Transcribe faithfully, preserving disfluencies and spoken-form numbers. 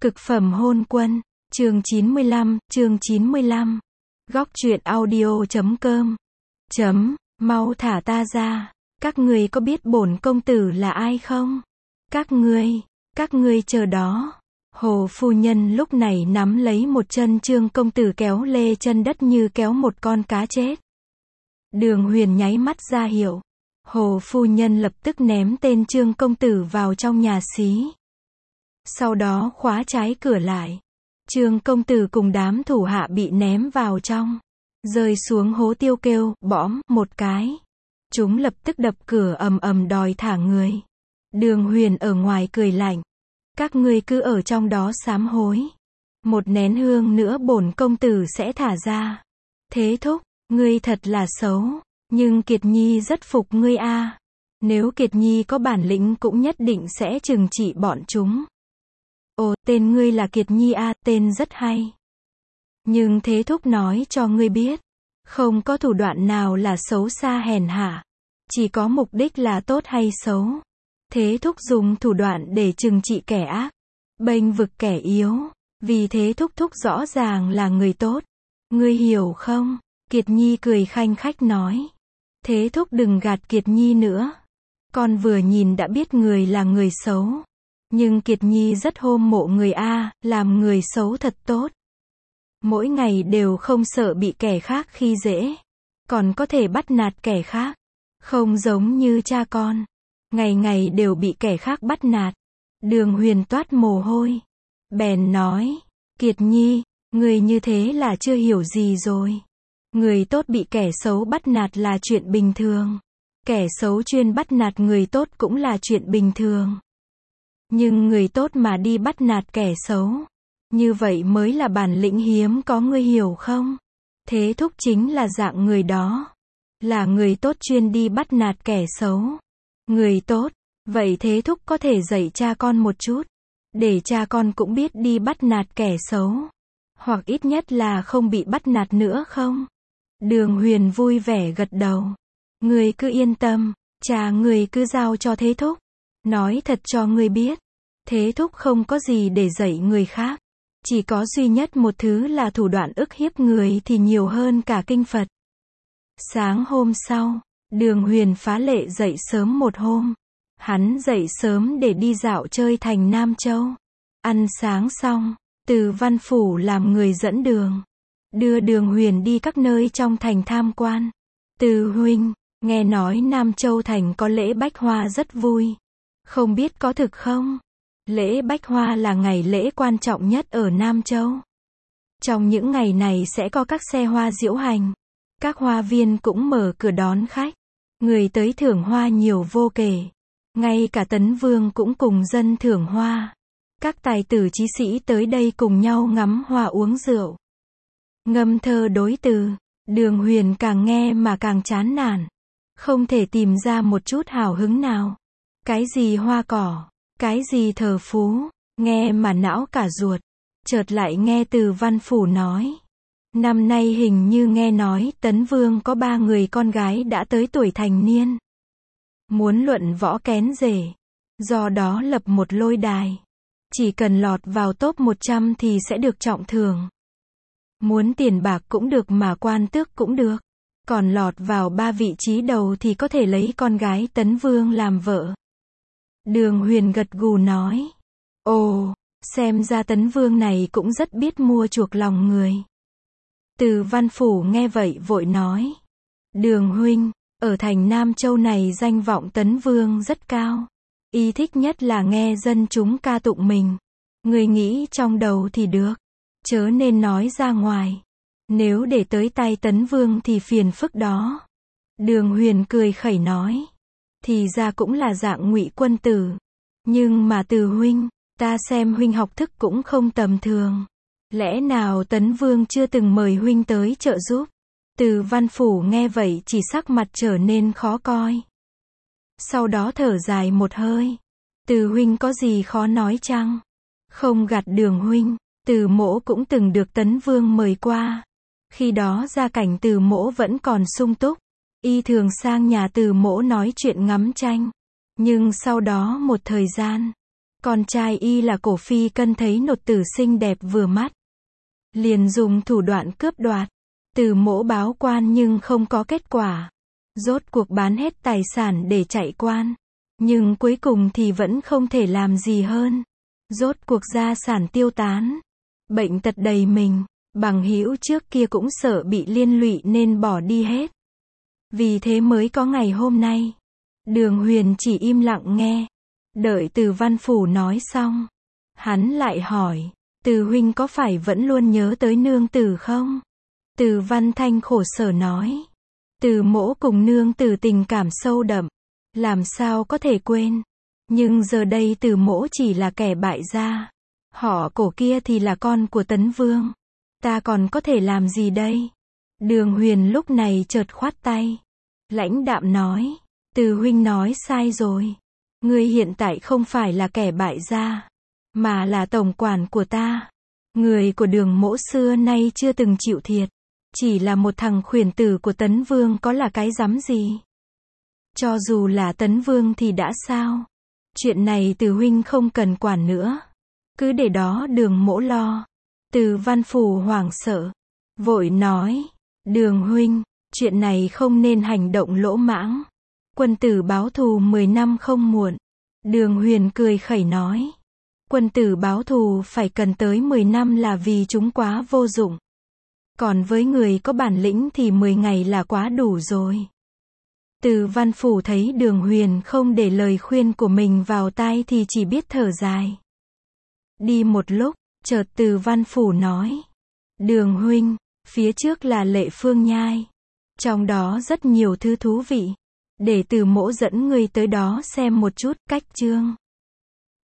Cực phẩm hôn quân, chương chín mươi lăm, chương chín mươi lăm. Góc truyện audio chấm com. Chấm, mau thả ta ra. Các ngươi có biết bổn công tử là ai không? Các ngươi, các ngươi chờ đó. Hồ phu nhân lúc này nắm lấy một chân Trương công tử kéo lê chân đất như kéo một con cá chết. Đường Huyền nháy mắt ra hiệu. Hồ phu nhân lập tức ném tên Trương công tử vào trong nhà xí. Sau đó khóa trái cửa lại. Trương công tử cùng đám thủ hạ bị ném vào trong. Rơi xuống hố tiêu kêu, bõm, một cái. Chúng lập tức đập cửa ầm ầm đòi thả người. Đường Huyền ở ngoài cười lạnh. Các ngươi cứ ở trong đó sám hối. Một nén hương nữa bổn công tử sẽ thả ra. Thế thúc, ngươi thật là xấu. Nhưng Kiệt Nhi rất phục ngươi a. Nếu Kiệt Nhi có bản lĩnh cũng nhất định sẽ trừng trị bọn chúng. Ồ, tên ngươi là Kiệt Nhi a, tên rất hay. Nhưng Thế thúc nói cho ngươi biết, không có thủ đoạn nào là xấu xa hèn hạ. Chỉ có mục đích là tốt hay xấu. Thế thúc dùng thủ đoạn để trừng trị kẻ ác, bênh vực kẻ yếu. Vì thế thúc thúc rõ ràng là người tốt. Ngươi hiểu không? Kiệt Nhi cười khanh khách nói. Thế thúc đừng gạt Kiệt Nhi nữa. Con vừa nhìn đã biết người là người xấu. Nhưng Kiệt Nhi rất hâm mộ người a, làm người xấu thật tốt. Mỗi ngày đều không sợ bị kẻ khác khi dễ. Còn có thể bắt nạt kẻ khác. Không giống như cha con. Ngày ngày đều bị kẻ khác bắt nạt. Đường Huyền toát mồ hôi. Bèn nói. Kiệt Nhi, người như thế là chưa hiểu gì rồi. Người tốt bị kẻ xấu bắt nạt là chuyện bình thường. Kẻ xấu chuyên bắt nạt người tốt cũng là chuyện bình thường. Nhưng người tốt mà đi bắt nạt kẻ xấu, như vậy mới là bản lĩnh hiếm có, ngươi hiểu không? Thế thúc chính là dạng người đó. Là người tốt chuyên đi bắt nạt kẻ xấu. Người tốt, vậy Thế thúc có thể dạy cha con một chút. Để cha con cũng biết đi bắt nạt kẻ xấu. Hoặc ít nhất là không bị bắt nạt nữa không? Đường Huyền vui vẻ gật đầu. Ngươi cứ yên tâm, cha ngươi cứ giao cho Thế thúc. Nói thật cho ngươi biết, Thế thúc không có gì để dạy người khác. Chỉ có duy nhất một thứ là thủ đoạn ức hiếp người thì nhiều hơn cả kinh Phật. Sáng hôm sau, Đường Huyền phá lệ dậy sớm một hôm. Hắn dậy sớm để đi dạo chơi thành Nam Châu. Ăn sáng xong, Từ Văn Phủ làm người dẫn đường. Đưa Đường Huyền đi các nơi trong thành tham quan. Từ huynh, nghe nói Nam Châu thành có lễ Bách Hoa rất vui. Không biết có thực không? Lễ Bách Hoa là ngày lễ quan trọng nhất ở Nam Châu. Trong những ngày này sẽ có các xe hoa diễu hành. Các hoa viên cũng mở cửa đón khách. Người tới thưởng hoa nhiều vô kể. Ngay cả Tấn Vương cũng cùng dân thưởng hoa. Các tài tử chí sĩ tới đây cùng nhau ngắm hoa uống rượu. Ngâm thơ đối từ. Đường Huyền càng nghe mà càng chán nản. Không thể tìm ra một chút hào hứng nào. Cái gì hoa cỏ, cái gì thờ phú, nghe mà não cả ruột. Chợt lại nghe Từ Văn Phủ nói. Năm nay hình như nghe nói Tấn Vương có ba người con gái đã tới tuổi thành niên. Muốn luận võ kén rể. Do đó lập một lôi đài. Chỉ cần lọt vào top một trăm thì sẽ được trọng thưởng. Muốn tiền bạc cũng được mà quan tước cũng được. Còn lọt vào ba vị trí đầu thì có thể lấy con gái Tấn Vương làm vợ. Đường Huyền gật gù nói. Ồ, xem ra Tấn Vương này cũng rất biết mua chuộc lòng người. Từ Văn Phủ nghe vậy vội nói. Đường huynh, ở thành Nam Châu này danh vọng Tấn Vương rất cao. Y thích nhất là nghe dân chúng ca tụng mình. Người nghĩ trong đầu thì được. Chớ nên nói ra ngoài. Nếu để tới tay Tấn Vương thì phiền phức đó. Đường Huyền cười khẩy nói. Thì ra cũng là dạng Ngụy quân tử. Nhưng mà Từ huynh, ta xem huynh học thức cũng không tầm thường. Lẽ nào Tấn Vương chưa từng mời huynh tới trợ giúp? Từ Văn Phủ nghe vậy chỉ sắc mặt trở nên khó coi. Sau đó thở dài một hơi. Từ huynh có gì khó nói chăng? Không gạt Đường huynh, Từ mỗ cũng từng được Tấn Vương mời qua. Khi đó gia cảnh Từ mỗ vẫn còn sung túc. Y thường sang nhà Từ mỗ nói chuyện ngắm tranh. Nhưng sau đó một thời gian, Con trai y là Cổ Phi Cân thấy nột tử xinh đẹp vừa mắt, liền dùng thủ đoạn cướp đoạt. Từ Mỗ báo quan nhưng không có kết quả. Rốt cuộc bán hết tài sản để chạy quan. Nhưng cuối cùng thì vẫn không thể làm gì hơn. Rốt cuộc gia sản tiêu tán. Bệnh tật đầy mình. Bằng hữu trước kia cũng sợ bị liên lụy nên bỏ đi hết. Vì thế mới có ngày hôm nay. Đường Huyền chỉ im lặng nghe. Đợi Từ Văn Phủ nói xong, hắn lại hỏi, Từ huynh có phải vẫn luôn nhớ tới nương tử không? Từ Văn Thanh khổ sở nói, Từ Mỗ cùng nương tử tình cảm sâu đậm, làm sao có thể quên. Nhưng giờ đây Từ Mỗ chỉ là kẻ bại gia, họ Cổ kia thì là con của Tấn Vương. Ta còn có thể làm gì đây? Đường Huyền lúc này chợt khoát tay, lãnh đạm nói, Từ huynh nói sai rồi. Ngươi hiện tại không phải là kẻ bại gia, mà là tổng quản của ta. Người của Đường Mỗ xưa nay chưa từng chịu thiệt. Chỉ là một thằng khuyển tử của Tấn Vương có là cái dám gì? Cho dù là Tấn Vương thì đã sao? Chuyện này Từ huynh không cần quản nữa. Cứ để đó Đường Mỗ lo. Từ Văn Phủ hoảng sợ, vội nói, Đường huynh, chuyện này không nên hành động lỗ mãng. Quân tử báo thù mười năm không muộn. Đường Huyền cười khẩy nói, quân tử báo thù phải cần tới mười năm là vì chúng quá vô dụng. Còn với người có bản lĩnh thì mười ngày là quá đủ rồi. Từ Văn Phủ thấy Đường Huyền không để lời khuyên của mình vào tai thì chỉ biết thở dài. Đi một lúc, chợt Từ Văn Phủ nói, Đường huynh, phía trước là Lệ Phương Nhai. Trong đó rất nhiều thứ thú vị. Để Từ Mỗ dẫn ngươi tới đó xem một chút. Cách chương